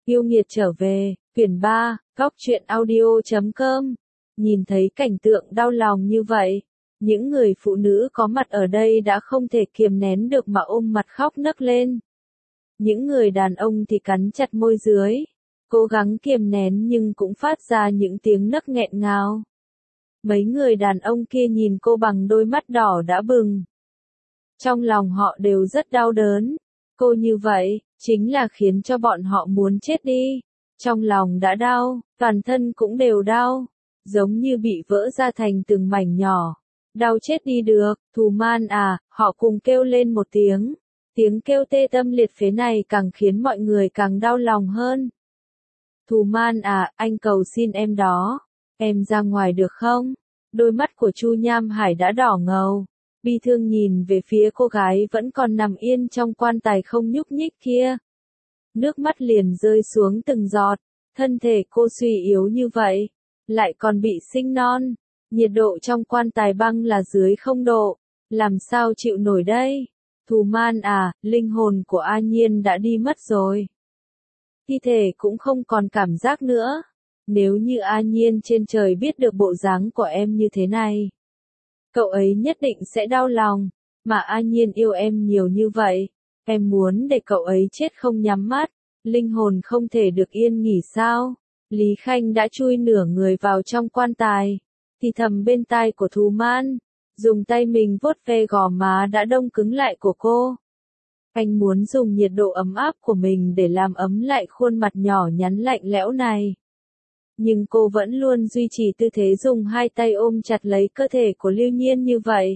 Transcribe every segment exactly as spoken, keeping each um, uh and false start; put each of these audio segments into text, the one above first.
Yêu nghiệt trở về, quyển ba, góc truyện audio chấm com. Nhìn thấy cảnh tượng đau lòng như vậy, những người phụ nữ có mặt ở đây đã không thể kiềm nén được mà ôm mặt khóc nấc lên. Những người đàn ông thì cắn chặt môi dưới, cố gắng kiềm nén nhưng cũng phát ra những tiếng nấc nghẹn ngào. Mấy người đàn ông kia nhìn cô bằng đôi mắt đỏ đã bừng. Trong lòng họ đều rất đau đớn. Cô như vậy, chính là khiến cho bọn họ muốn chết đi. Trong lòng đã đau, toàn thân cũng đều đau, giống như bị vỡ ra thành từng mảnh nhỏ. Đau chết đi được, Thù Man à, họ cùng kêu lên một tiếng. Tiếng kêu tê tâm liệt phế này càng khiến mọi người càng đau lòng hơn. Thù Man à, anh cầu xin em đó. Em ra ngoài được không? Đôi mắt của Chu Nham Hải đã đỏ ngầu. Bi thương nhìn về phía cô gái vẫn còn nằm yên trong quan tài không nhúc nhích kia. Nước mắt liền rơi xuống từng giọt. Thân thể cô suy yếu như vậy, lại còn bị sinh non. Nhiệt độ trong quan tài băng là dưới không độ. Làm sao chịu nổi đây? Thù Man à, linh hồn của A Nhiên đã đi mất rồi. Thi thể cũng không còn cảm giác nữa. Nếu như A Nhiên trên trời biết được bộ dáng của em như thế này, cậu ấy nhất định sẽ đau lòng. Mà A Nhiên yêu em nhiều như vậy, em muốn để cậu ấy chết không nhắm mắt. Linh hồn không thể được yên nghỉ sao? Lý Khanh đã chui nửa người vào trong quan tài, thì thầm bên tai của Thù Man, dùng tay mình vuốt ve gò má đã đông cứng lại của cô. Anh muốn dùng nhiệt độ ấm áp của mình để làm ấm lại khuôn mặt nhỏ nhắn lạnh lẽo này. Nhưng cô vẫn luôn duy trì tư thế dùng hai tay ôm chặt lấy cơ thể của Lưu Nhiên như vậy.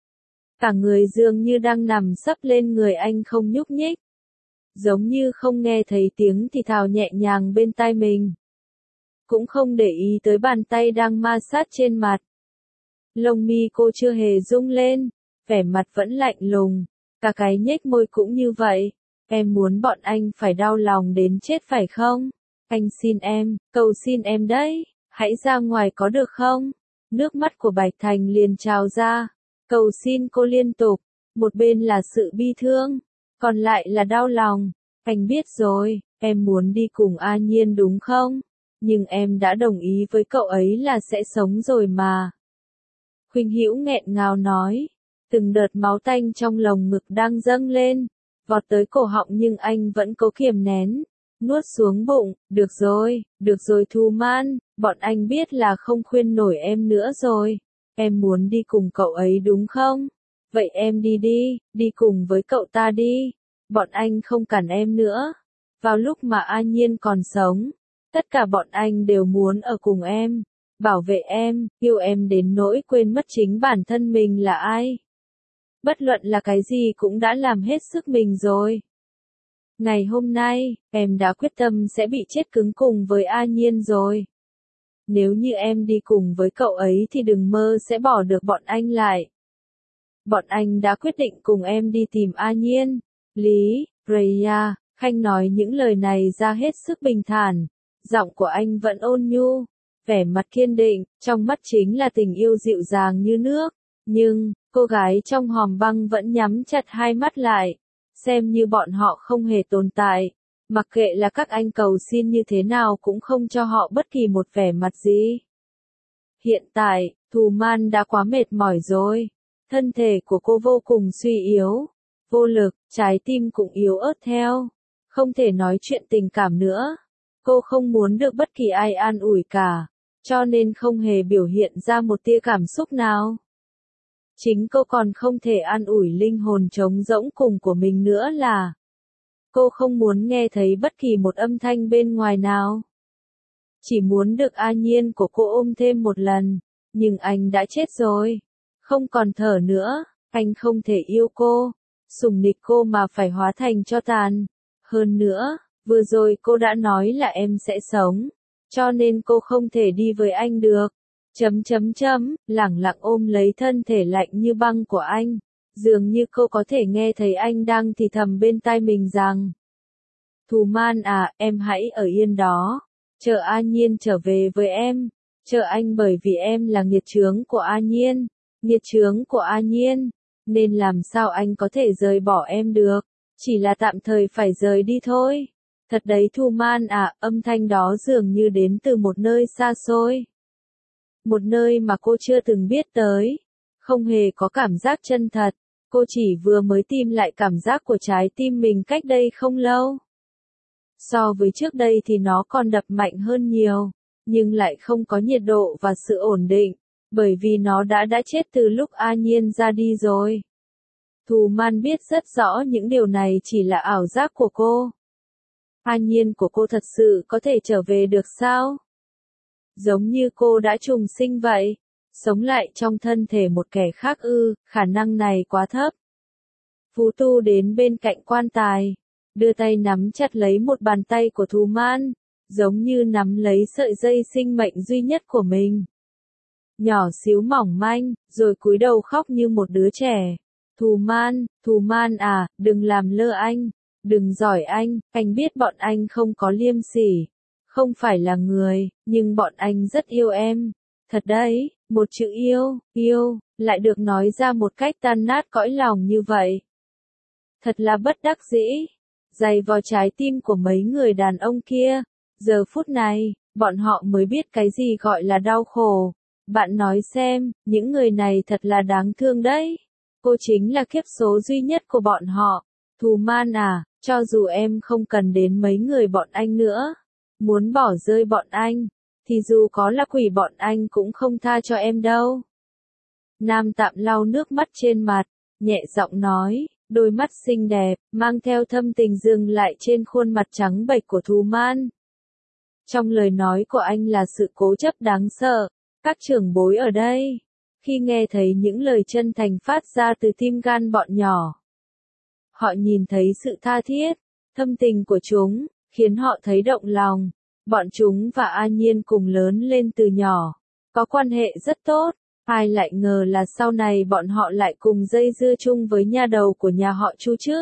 Cả người dường như đang nằm sấp lên người anh không nhúc nhích. Giống như không nghe thấy tiếng thì thào nhẹ nhàng bên tai mình. Cũng không để ý tới bàn tay đang ma sát trên mặt. Lông mi cô chưa hề rung lên, vẻ mặt vẫn lạnh lùng, cả cái nhếch môi cũng như vậy. Em muốn bọn anh phải đau lòng đến chết phải không? Anh xin em, cầu xin em đấy, hãy ra ngoài có được không? Nước mắt của Bạch Thành liền trào ra, cầu xin cô liên tục, một bên là sự bi thương, còn lại là đau lòng. Anh biết rồi, em muốn đi cùng A Nhiên đúng không? Nhưng em đã đồng ý với cậu ấy là sẽ sống rồi mà. Khuynh Hữu nghẹn ngào nói, từng đợt máu tanh trong lồng ngực đang dâng lên, vọt tới cổ họng nhưng anh vẫn cố kiềm nén, nuốt xuống bụng. Được rồi, được rồi Thù Man, bọn anh biết là không khuyên nổi em nữa rồi. Em muốn đi cùng cậu ấy đúng không? Vậy em đi đi, đi cùng với cậu ta đi. Bọn anh không cản em nữa. Vào lúc mà A Nhiên còn sống, tất cả bọn anh đều muốn ở cùng em, bảo vệ em, yêu em đến nỗi quên mất chính bản thân mình là ai. Bất luận là cái gì cũng đã làm hết sức mình rồi. Ngày hôm nay, em đã quyết tâm sẽ bị chết cứng cùng với A Nhiên rồi. Nếu như em đi cùng với cậu ấy thì đừng mơ sẽ bỏ được bọn anh lại. Bọn anh đã quyết định cùng em đi tìm A Nhiên. Lý, Freya, Khanh nói những lời này ra hết sức bình thản. Giọng của anh vẫn ôn nhu, vẻ mặt kiên định, trong mắt chính là tình yêu dịu dàng như nước. Nhưng, cô gái trong hòm băng vẫn nhắm chặt hai mắt lại, xem như bọn họ không hề tồn tại. Mặc kệ là các anh cầu xin như thế nào cũng không cho họ bất kỳ một vẻ mặt gì. Hiện tại, Thù Man đã quá mệt mỏi rồi. Thân thể của cô vô cùng suy yếu, vô lực, trái tim cũng yếu ớt theo. Không thể nói chuyện tình cảm nữa. Cô không muốn được bất kỳ ai an ủi cả, cho nên không hề biểu hiện ra một tia cảm xúc nào. Chính cô còn không thể an ủi linh hồn trống rỗng cùng của mình nữa là cô không muốn nghe thấy bất kỳ một âm thanh bên ngoài nào. Chỉ muốn được A Nhiên của cô ôm thêm một lần, nhưng anh đã chết rồi, không còn thở nữa, anh không thể yêu cô, sủng nịch cô mà phải hóa thành tro tàn. Hơn nữa, vừa rồi cô đã nói là em sẽ sống, cho nên cô không thể đi với anh được. Chấm chấm chấm, lẳng lặng ôm lấy thân thể lạnh như băng của anh, dường như cô có thể nghe thấy anh đang thì thầm bên tai mình rằng: Thù Man à, em hãy ở yên đó, chờ A Nhiên trở về với em, chờ anh bởi vì em là nghiệt chướng của A Nhiên, nghiệt chướng của A Nhiên, nên làm sao anh có thể rời bỏ em được, chỉ là tạm thời phải rời đi thôi. Thật đấy Thu Man à, âm thanh đó dường như đến từ một nơi xa xôi. Một nơi mà cô chưa từng biết tới. Không hề có cảm giác chân thật. Cô chỉ vừa mới tìm lại cảm giác của trái tim mình cách đây không lâu. So với trước đây thì nó còn đập mạnh hơn nhiều, nhưng lại không có nhiệt độ và sự ổn định, bởi vì nó đã đã chết từ lúc A Nhiên ra đi rồi. Thu Man biết rất rõ những điều này chỉ là ảo giác của cô. A Nhiên của cô thật sự có thể trở về được sao? Giống như cô đã trùng sinh vậy, sống lại trong thân thể một kẻ khác ư, khả năng này quá thấp. Phú Tu đến bên cạnh quan tài, đưa tay nắm chặt lấy một bàn tay của Thu Man, giống như nắm lấy sợi dây sinh mệnh duy nhất của mình. Nhỏ xíu mỏng manh, rồi cúi đầu khóc như một đứa trẻ. Thu Man, Thu Man à, đừng làm lơ anh, đừng giỏi anh, anh biết bọn anh không có liêm sỉ, không phải là người, nhưng bọn anh rất yêu em. Thật đấy, một chữ yêu, yêu, lại được nói ra một cách tan nát cõi lòng như vậy. Thật là bất đắc dĩ, dày vào trái tim của mấy người đàn ông kia. Giờ phút này, bọn họ mới biết cái gì gọi là đau khổ. Bạn nói xem, những người này thật là đáng thương đấy. Cô chính là kiếp số duy nhất của bọn họ. Thu Man à, cho dù em không cần đến mấy người bọn anh nữa, muốn bỏ rơi bọn anh, thì dù có là quỷ bọn anh cũng không tha cho em đâu. Nam Tạm lau nước mắt trên mặt, nhẹ giọng nói, đôi mắt xinh đẹp, mang theo thâm tình dừng lại trên khuôn mặt trắng bệch của Thu Man. Trong lời nói của anh là sự cố chấp đáng sợ. Các trưởng bối ở đây, khi nghe thấy những lời chân thành phát ra từ tim gan bọn nhỏ, họ nhìn thấy sự tha thiết, thâm tình của chúng, khiến họ thấy động lòng. Bọn chúng và A Nhiên cùng lớn lên từ nhỏ, có quan hệ rất tốt. Ai lại ngờ là sau này bọn họ lại cùng dây dưa chung với nha đầu của nhà họ Chu chứ?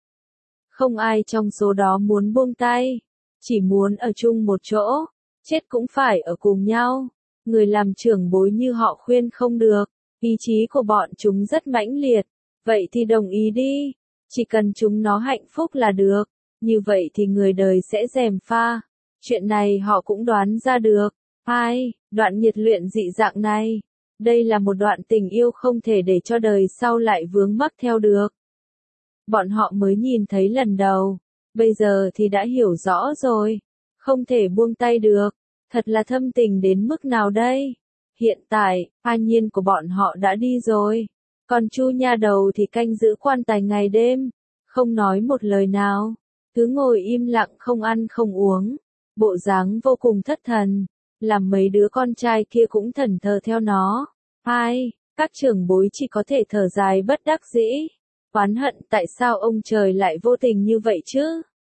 Không ai trong số đó muốn buông tay, chỉ muốn ở chung một chỗ, chết cũng phải ở cùng nhau. Người làm trưởng bối như họ khuyên không được, ý chí của bọn chúng rất mãnh liệt, vậy thì đồng ý đi, chỉ cần chúng nó hạnh phúc là được, như vậy thì người đời sẽ gièm pha. Chuyện này họ cũng đoán ra được. Ai, đoạn nhiệt luyện dị dạng này, đây là một đoạn tình yêu không thể để cho đời sau lại vướng mắc theo được. Bọn họ mới nhìn thấy lần đầu, bây giờ thì đã hiểu rõ rồi, không thể buông tay được. Thật là thâm tình đến mức nào đây? Hiện tại, A Nhiên của bọn họ đã đi rồi. Còn Chu nha đầu thì canh giữ quan tài ngày đêm, không nói một lời nào, cứ ngồi im lặng không ăn không uống, bộ dáng vô cùng thất thần, làm mấy đứa con trai kia cũng thẫn thờ theo nó. Ai, các trưởng bối chỉ có thể thở dài bất đắc dĩ, oán hận tại sao ông trời lại vô tình như vậy chứ?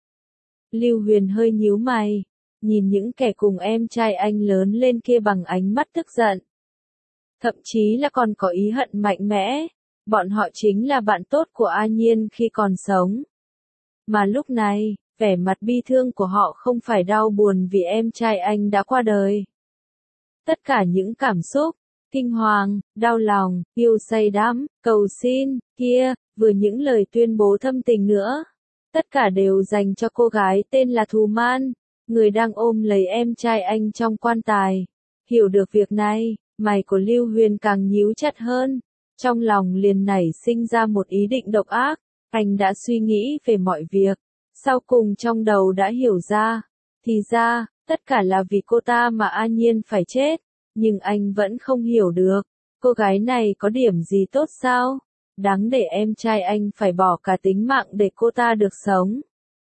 Lưu Huyền hơi nhíu mày, nhìn những kẻ cùng em trai anh lớn lên kia bằng ánh mắt tức giận. Thậm chí là còn có ý hận mạnh mẽ, bọn họ chính là bạn tốt của A Nhiên khi còn sống. Mà lúc này, vẻ mặt bi thương của họ không phải đau buồn vì em trai anh đã qua đời. Tất cả những cảm xúc, kinh hoàng, đau lòng, yêu say đắm, cầu xin, kia, vừa những lời tuyên bố thâm tình nữa. Tất cả đều dành cho cô gái tên là Thu Man, người đang ôm lấy em trai anh trong quan tài. Hiểu được việc này, mày của Lưu Huyền càng nhíu chặt hơn. Trong lòng liền nảy sinh ra một ý định độc ác. Anh đã suy nghĩ về mọi việc. Sau cùng trong đầu đã hiểu ra. Thì ra, tất cả là vì cô ta mà A Nhiên phải chết. Nhưng anh vẫn không hiểu được. Cô gái này có điểm gì tốt sao? Đáng để em trai anh phải bỏ cả tính mạng để cô ta được sống.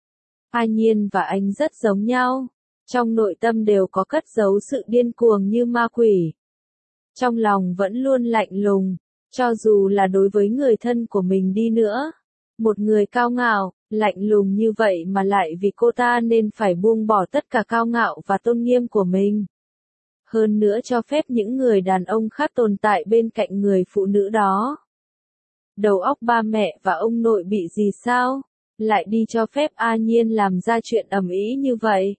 A Nhiên và anh rất giống nhau. Trong nội tâm đều có cất giấu sự điên cuồng như ma quỷ. Trong lòng vẫn luôn lạnh lùng, cho dù là đối với người thân của mình đi nữa. Một người cao ngạo, lạnh lùng như vậy mà lại vì cô ta nên phải buông bỏ tất cả cao ngạo và tôn nghiêm của mình. Hơn nữa cho phép những người đàn ông khác tồn tại bên cạnh người phụ nữ đó. Đầu óc ba mẹ và ông nội bị gì sao? Lại đi cho phép A Nhiên làm ra chuyện ầm ĩ như vậy.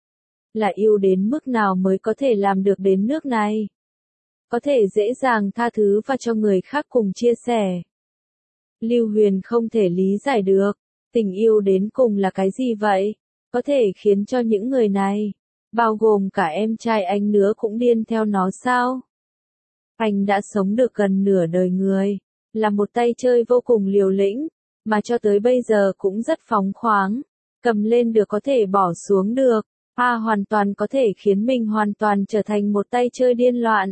Là yêu đến mức nào mới có thể làm được đến nước này? Có thể dễ dàng tha thứ và cho người khác cùng chia sẻ. Lưu Huyền không thể lý giải được, tình yêu đến cùng là cái gì vậy? có thể khiến cho những người này, bao gồm cả em trai anh nữa cũng điên theo nó sao? Anh đã sống được gần nửa đời người, là một tay chơi vô cùng liều lĩnh, mà cho tới bây giờ cũng rất phóng khoáng, cầm lên được có thể bỏ xuống được, a hoàn toàn có thể khiến mình hoàn toàn trở thành một tay chơi điên loạn.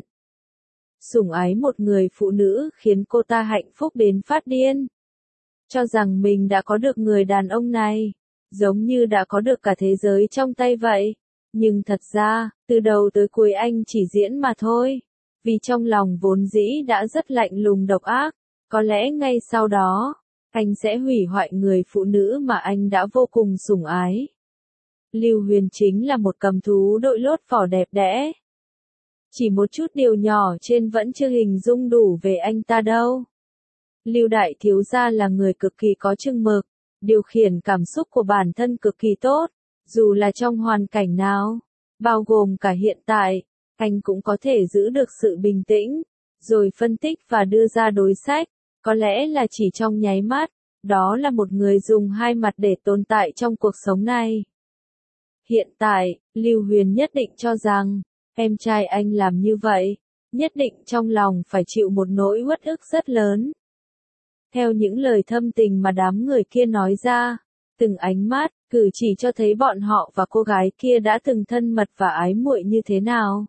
Sủng ái một người phụ nữ khiến cô ta hạnh phúc đến phát điên. Cho rằng mình đã có được người đàn ông này, giống như đã có được cả thế giới trong tay vậy. Nhưng thật ra, từ đầu tới cuối anh chỉ diễn mà thôi. Vì trong lòng vốn dĩ đã rất lạnh lùng độc ác, có lẽ ngay sau đó, anh sẽ hủy hoại người phụ nữ mà anh đã vô cùng sủng ái. Lưu Huyền chính là một cầm thú đội lốt vỏ đẹp đẽ. Chỉ một chút điều nhỏ trên vẫn chưa hình dung đủ về anh ta đâu. Lưu đại thiếu gia là người cực kỳ có chừng mực, điều khiển cảm xúc của bản thân cực kỳ tốt, dù là trong hoàn cảnh nào, bao gồm cả hiện tại, anh cũng có thể giữ được sự bình tĩnh, rồi phân tích và đưa ra đối sách, có lẽ là chỉ trong nháy mắt, đó là một người dùng hai mặt để tồn tại trong cuộc sống này. Hiện tại, Lưu Huyền nhất định cho rằng, em trai anh làm như vậy, nhất định trong lòng phải chịu một nỗi uất ức rất lớn. Theo những lời thâm tình mà đám người kia nói ra, từng ánh mắt, cử chỉ cho thấy bọn họ và cô gái kia đã từng thân mật và ái muội như thế nào.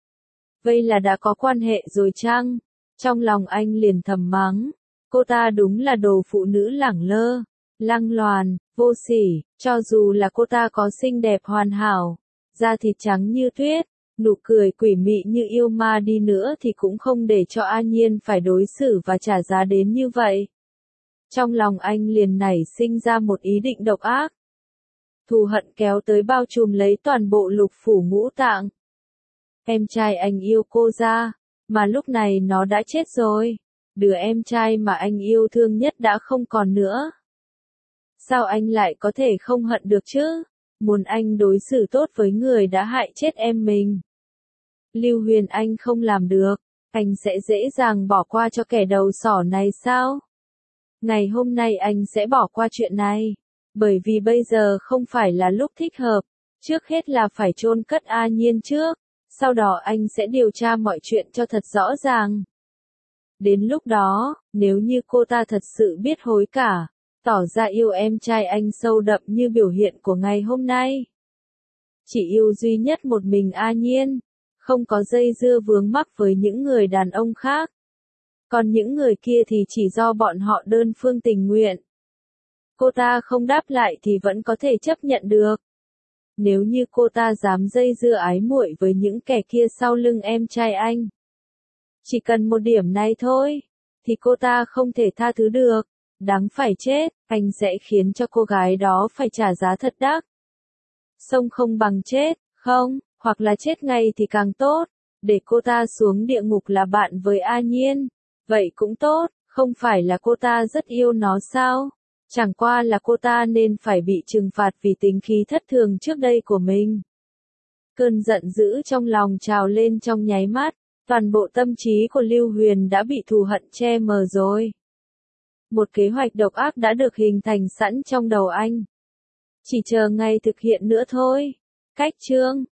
Vậy là đã có quan hệ rồi chăng? Trong lòng anh liền thầm mắng, cô ta đúng là đồ phụ nữ lẳng lơ, lăng loàn, vô sỉ, cho dù là cô ta có xinh đẹp hoàn hảo, da thịt trắng như tuyết, nụ cười quỷ mị như yêu ma đi nữa thì cũng không để cho A Nhiên phải đối xử và trả giá đến như vậy. Trong lòng anh liền nảy sinh ra một ý định độc ác. Thù hận kéo tới bao trùm lấy toàn bộ lục phủ ngũ tạng. Em trai anh yêu cô ra, mà lúc này nó đã chết rồi. Đứa em trai mà anh yêu thương nhất đã không còn nữa. Sao anh lại có thể không hận được chứ? Muốn anh đối xử tốt với người đã hại chết em mình. Lưu Huyền anh không làm được, anh sẽ dễ dàng bỏ qua cho kẻ đầu sỏ này sao? Ngày hôm nay anh sẽ bỏ qua chuyện này, bởi vì bây giờ không phải là lúc thích hợp, trước hết là phải chôn cất A Nhiên trước, sau đó anh sẽ điều tra mọi chuyện cho thật rõ ràng. Đến lúc đó, nếu như cô ta thật sự biết hối cải, tỏ ra yêu em trai anh sâu đậm như biểu hiện của ngày hôm nay. Chỉ yêu duy nhất một mình A Nhiên, không có dây dưa vướng mắc với những người đàn ông khác. Còn những người kia thì chỉ do bọn họ đơn phương tình nguyện. Cô ta không đáp lại thì vẫn có thể chấp nhận được. Nếu như cô ta dám dây dưa ái muội với những kẻ kia sau lưng em trai anh, chỉ cần một điểm này thôi, thì cô ta không thể tha thứ được. Đáng phải chết, anh sẽ khiến cho cô gái đó phải trả giá thật đắt. Sống không bằng chết, không, hoặc là chết ngay thì càng tốt, để cô ta xuống địa ngục là bạn với A Nhiên. Vậy cũng tốt, không phải là cô ta rất yêu nó sao? Chẳng qua là cô ta nên phải bị trừng phạt vì tính khí thất thường trước đây của mình. Cơn giận dữ trong lòng trào lên trong nháy mắt, toàn bộ tâm trí của Lưu Huyền đã bị thù hận che mờ rồi. Một kế hoạch độc ác đã được hình thành sẵn trong đầu anh. Chỉ chờ ngày thực hiện nữa thôi. Cách chương